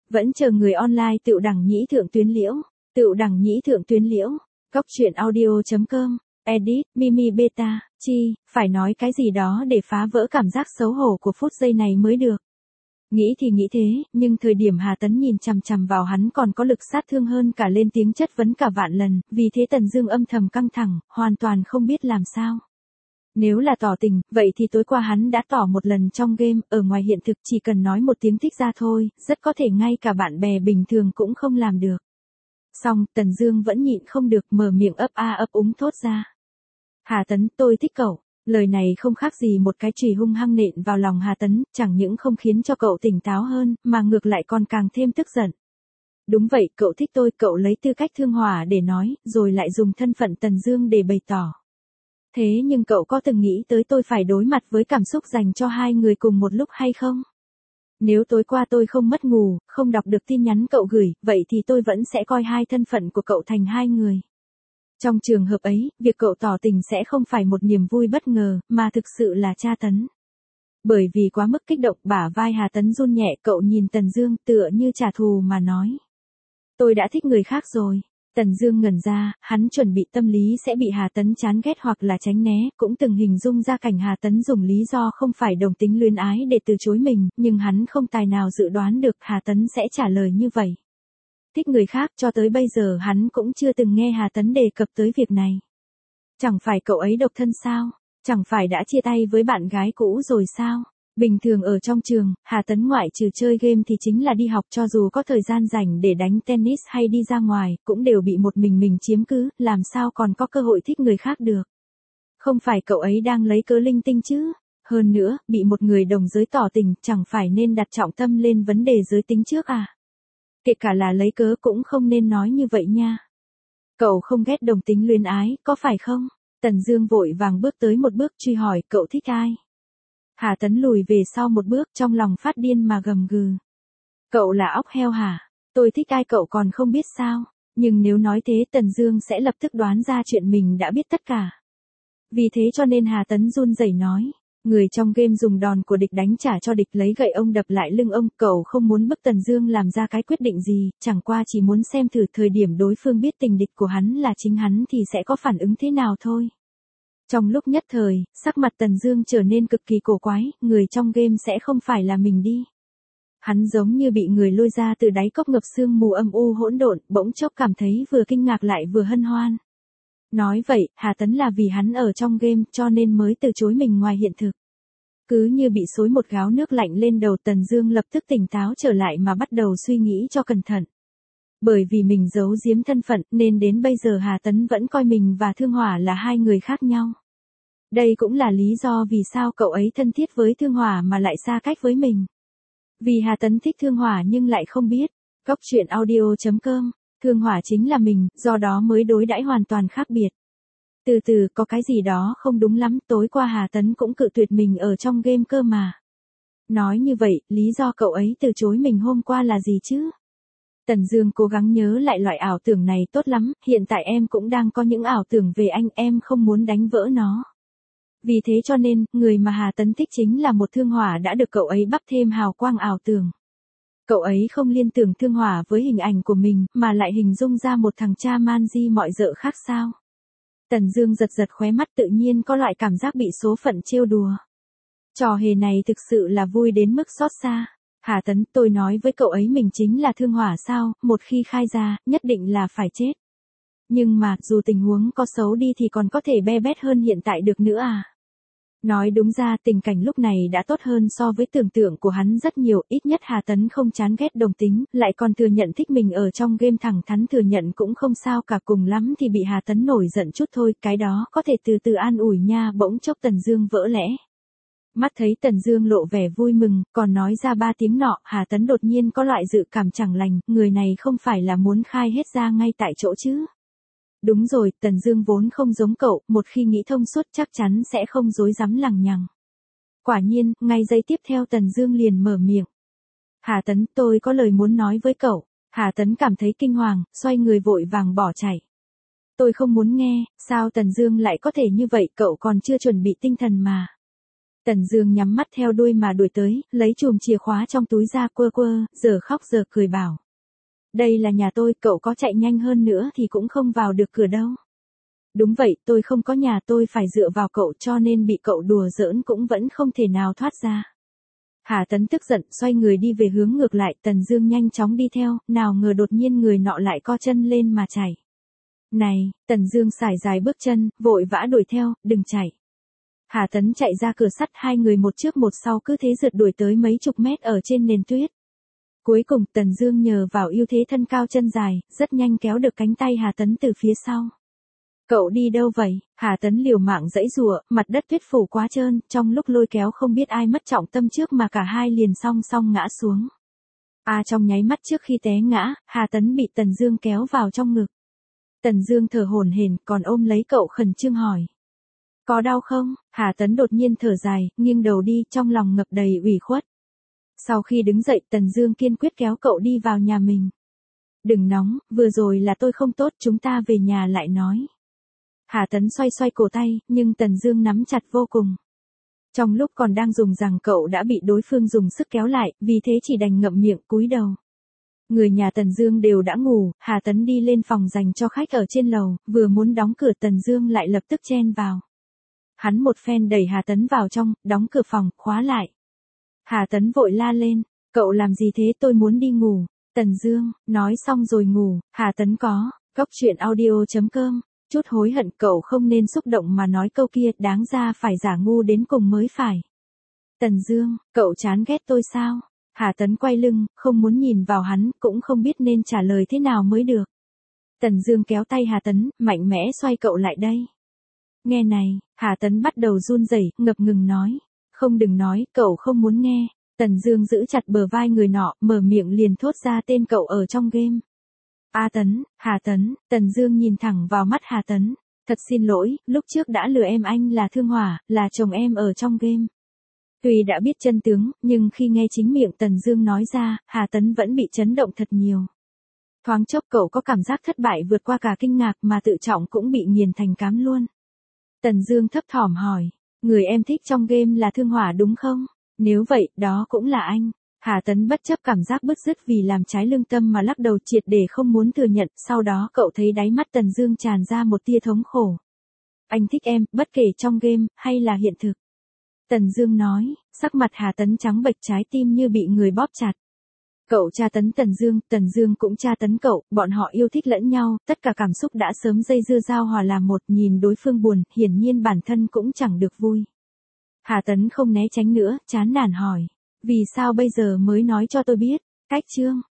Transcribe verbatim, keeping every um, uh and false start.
Vẫn chờ người online Tựu Đằng Nhĩ Thượng Tuyến Liễu. Tựu Đằng Nhĩ Thượng Tuyến Liễu. Góc truyện audio.com. Edit, Mimi Beta, chi, phải nói cái gì đó để phá vỡ cảm giác xấu hổ của phút giây này mới được. Nghĩ thì nghĩ thế, nhưng thời điểm Hà Tấn nhìn chằm chằm vào hắn còn có lực sát thương hơn cả lên tiếng chất vấn cả vạn lần, vì thế Tần Dương âm thầm căng thẳng, hoàn toàn không biết làm sao. Nếu là tỏ tình, vậy thì tối qua hắn đã tỏ một lần trong game, ở ngoài hiện thực chỉ cần nói một tiếng thích ra thôi, rất có thể ngay cả bạn bè bình thường cũng không làm được. Xong, Tần Dương vẫn nhịn không được mở miệng ấp a ấp úng thốt ra. Hà Tấn, tôi thích cậu. Lời này không khác gì một cái chùy hung hăng nện vào lòng Hà Tấn, chẳng những không khiến cho cậu tỉnh táo hơn, mà ngược lại còn càng thêm tức giận. Đúng vậy, cậu thích tôi, cậu lấy tư cách Thương Hỏa để nói, rồi lại dùng thân phận Tần Dương để bày tỏ. Thế nhưng cậu có từng nghĩ tới tôi phải đối mặt với cảm xúc dành cho hai người cùng một lúc hay không? Nếu tối qua tôi không mất ngủ, không đọc được tin nhắn cậu gửi, vậy thì tôi vẫn sẽ coi hai thân phận của cậu thành hai người. Trong trường hợp ấy, việc cậu tỏ tình sẽ không phải một niềm vui bất ngờ, mà thực sự là tra tấn. Bởi vì quá mức kích động, bả vai Hà Tấn run nhẹ, cậu nhìn Tần Dương tựa như trả thù mà nói. Tôi đã thích người khác rồi. Tần Dương ngẩn ra, hắn chuẩn bị tâm lý sẽ bị Hà Tấn chán ghét hoặc là tránh né, cũng từng hình dung ra cảnh Hà Tấn dùng lý do không phải đồng tính luyến ái để từ chối mình, nhưng hắn không tài nào dự đoán được Hà Tấn sẽ trả lời như vậy. Thích người khác, cho tới bây giờ hắn cũng chưa từng nghe Hà Tấn đề cập tới việc này. Chẳng phải cậu ấy độc thân sao? Chẳng phải đã chia tay với bạn gái cũ rồi sao? Bình thường ở trong trường, Hà Tấn ngoại trừ chơi game thì chính là đi học, cho dù có thời gian rảnh để đánh tennis hay đi ra ngoài, cũng đều bị một mình mình chiếm cứ, làm sao còn có cơ hội thích người khác được. Không phải cậu ấy đang lấy cớ linh tinh chứ? Hơn nữa, bị một người đồng giới tỏ tình, chẳng phải nên đặt trọng tâm lên vấn đề giới tính trước à? Kể cả là lấy cớ cũng không nên nói như vậy nha. Cậu không ghét đồng tính luyến ái, có phải không? Tần Dương vội vàng bước tới một bước truy hỏi, cậu thích ai? Hà Tấn lùi về sau một bước, trong lòng phát điên mà gầm gừ. Cậu là óc heo hả? Tôi thích ai cậu còn không biết sao? Nhưng nếu nói thế Tần Dương sẽ lập tức đoán ra chuyện mình đã biết tất cả. Vì thế cho nên Hà Tấn run rẩy nói. Người trong game dùng đòn của địch đánh trả cho địch, lấy gậy ông đập lại lưng ông, cậu không muốn bức Tần Dương làm ra cái quyết định gì, chẳng qua chỉ muốn xem thử thời điểm đối phương biết tình địch của hắn là chính hắn thì sẽ có phản ứng thế nào thôi. Trong lúc nhất thời, sắc mặt Tần Dương trở nên cực kỳ cổ quái, người trong game sẽ không phải là mình đi. Hắn giống như bị người lôi ra từ đáy cốc ngập sương mù âm u hỗn độn, bỗng chốc cảm thấy vừa kinh ngạc lại vừa hân hoan. Nói vậy, Hà Tấn là vì hắn ở trong game cho nên mới từ chối mình ngoài hiện thực. Cứ như bị xối một gáo nước lạnh lên đầu, Tần Dương lập tức tỉnh táo trở lại mà bắt đầu suy nghĩ cho cẩn thận. Bởi vì mình giấu giếm thân phận nên đến bây giờ Hà Tấn vẫn coi mình và Thương Hỏa là hai người khác nhau. Đây cũng là lý do vì sao cậu ấy thân thiết với Thương Hỏa mà lại xa cách với mình. Vì Hà Tấn thích Thương Hỏa nhưng lại không biết. Góc truyện audio.com. Thương Hỏa chính là mình, do đó mới đối đãi hoàn toàn khác biệt. Từ từ, có cái gì đó không đúng lắm, tối qua Hà Tấn cũng cự tuyệt mình ở trong game cơ mà. Nói như vậy, lý do cậu ấy từ chối mình hôm qua là gì chứ? Tần Dương cố gắng nhớ lại loại ảo tưởng này. Tốt lắm, hiện tại em cũng đang có những ảo tưởng về anh, em không muốn đánh vỡ nó. Vì thế cho nên, người mà Hà Tấn thích chính là một Thương Hỏa đã được cậu ấy bắp thêm hào quang ảo tưởng. Cậu ấy không liên tưởng Thương Hỏa với hình ảnh của mình, mà lại hình dung ra một thằng cha man di mọi dợ khác sao. Tần Dương giật giật khóe mắt, tự nhiên có loại cảm giác bị số phận trêu đùa. Trò hề này thực sự là vui đến mức xót xa. Hà Tấn, tôi nói với cậu ấy mình chính là Thương Hỏa sao, một khi khai ra, nhất định là phải chết. Nhưng mà, dù tình huống có xấu đi thì còn có thể be bét hơn hiện tại được nữa à. Nói đúng ra, tình cảnh lúc này đã tốt hơn so với tưởng tượng của hắn rất nhiều, ít nhất Hà Tấn không chán ghét đồng tính, lại còn thừa nhận thích mình ở trong game, thẳng thắn thừa nhận cũng không sao cả, cùng lắm thì bị Hà Tấn nổi giận chút thôi, cái đó có thể từ từ an ủi nha. Bỗng chốc Tần Dương vỡ lẽ. Mắt thấy Tần Dương lộ vẻ vui mừng, còn nói ra ba tiếng nọ, Hà Tấn đột nhiên có loại dự cảm chẳng lành, người này không phải là muốn khai hết ra ngay tại chỗ chứ. Đúng rồi, Tần Dương vốn không giống cậu, một khi nghĩ thông suốt chắc chắn sẽ không rối rắm lằng nhằng. Quả nhiên, ngay giây tiếp theo Tần Dương liền mở miệng. Hà Tấn, tôi có lời muốn nói với cậu. Hà Tấn cảm thấy kinh hoàng, xoay người vội vàng bỏ chạy. Tôi không muốn nghe, sao Tần Dương lại có thể như vậy, cậu còn chưa chuẩn bị tinh thần mà. Tần Dương nhắm mắt theo đuôi mà đuổi tới, lấy chùm chìa khóa trong túi ra quơ quơ, giờ khóc giờ cười bảo. Đây là nhà tôi, cậu có chạy nhanh hơn nữa thì cũng không vào được cửa đâu. Đúng vậy, tôi không có nhà, tôi phải dựa vào cậu, cho nên bị cậu đùa giỡn cũng vẫn không thể nào thoát ra. Hà Tấn tức giận, xoay người đi về hướng ngược lại, Tần Dương nhanh chóng đi theo, nào ngờ đột nhiên người nọ lại co chân lên mà chạy. Này, Tần Dương sải dài bước chân, vội vã đuổi theo, đừng chạy. Hà Tấn chạy ra cửa sắt, hai người một trước một sau cứ thế rượt đuổi tới mấy chục mét ở trên nền tuyết. Cuối cùng Tần Dương nhờ vào ưu thế thân cao chân dài, rất nhanh kéo được cánh tay Hà Tấn từ phía sau. Cậu đi đâu vậy? Hà Tấn liều mạng giãy giụa, mặt đất tuyết phủ quá trơn, trong lúc lôi kéo không biết ai mất trọng tâm trước mà cả hai liền song song ngã xuống. À trong nháy mắt trước khi té ngã, Hà Tấn bị Tần Dương kéo vào trong ngực. Tần Dương thở hổn hển, còn ôm lấy cậu khẩn trương hỏi. Có đau không? Hà Tấn đột nhiên thở dài, nghiêng đầu đi, trong lòng ngập đầy ủy khuất. Sau khi đứng dậy, Tần Dương kiên quyết kéo cậu đi vào nhà mình. Đừng nóng, vừa rồi là tôi không tốt, chúng ta về nhà lại nói. Hà Tấn xoay xoay cổ tay, nhưng Tần Dương nắm chặt vô cùng. Trong lúc còn đang dùng rằng cậu đã bị đối phương dùng sức kéo lại, vì thế chỉ đành ngậm miệng cúi đầu. Người nhà Tần Dương đều đã ngủ, Hà Tấn đi lên phòng dành cho khách ở trên lầu, vừa muốn đóng cửa Tần Dương lại lập tức chen vào. Hắn một phen đẩy Hà Tấn vào trong, đóng cửa phòng, khóa lại. Hà Tấn vội la lên, cậu làm gì thế, tôi muốn đi ngủ. Tần Dương, nói xong rồi ngủ. Hà Tấn có, cốc truyện audio chấm com, chút hối hận, cậu không nên xúc động mà nói câu kia, đáng ra phải giả ngu đến cùng mới phải. Tần Dương, cậu chán ghét tôi sao? Hà Tấn quay lưng, không muốn nhìn vào hắn, cũng không biết nên trả lời thế nào mới được. Tần Dương kéo tay Hà Tấn, mạnh mẽ xoay cậu lại đây. Nghe này, Hà Tấn bắt đầu run rẩy, ngập ngừng nói. Không, đừng nói, cậu không muốn nghe. Tần Dương giữ chặt bờ vai người nọ, mở miệng liền thốt ra tên cậu ở trong game. A Tấn, Hà Tấn. Tần Dương nhìn thẳng vào mắt Hà Tấn. Thật xin lỗi, lúc trước đã lừa em, anh là Thương Hỏa, là chồng em ở trong game. Tuy đã biết chân tướng, nhưng khi nghe chính miệng Tần Dương nói ra, Hà Tấn vẫn bị chấn động thật nhiều. Thoáng chốc cậu có cảm giác thất bại vượt qua cả kinh ngạc, mà tự trọng cũng bị nghiền thành cám luôn. Tần Dương thấp thỏm hỏi, người em thích trong game là Thương Hỏa đúng không? Nếu vậy, đó cũng là anh. Hà Tấn bất chấp cảm giác bứt rứt vì làm trái lương tâm mà lắc đầu triệt để không muốn thừa nhận, sau đó cậu thấy đáy mắt Tần Dương tràn ra một tia thống khổ. Anh thích em, bất kể trong game, hay là hiện thực. Tần Dương nói, sắc mặt Hà Tấn trắng bệch, trái tim như bị người bóp chặt. Cậu tra tấn Tần Dương, Tần Dương cũng tra tấn cậu, bọn họ yêu thích lẫn nhau, tất cả cảm xúc đã sớm dây dưa giao hòa làm một, nhìn đối phương buồn, hiển nhiên bản thân cũng chẳng được vui. Hà Tấn không né tránh nữa, chán nản hỏi, vì sao bây giờ mới nói cho tôi biết? Cách chương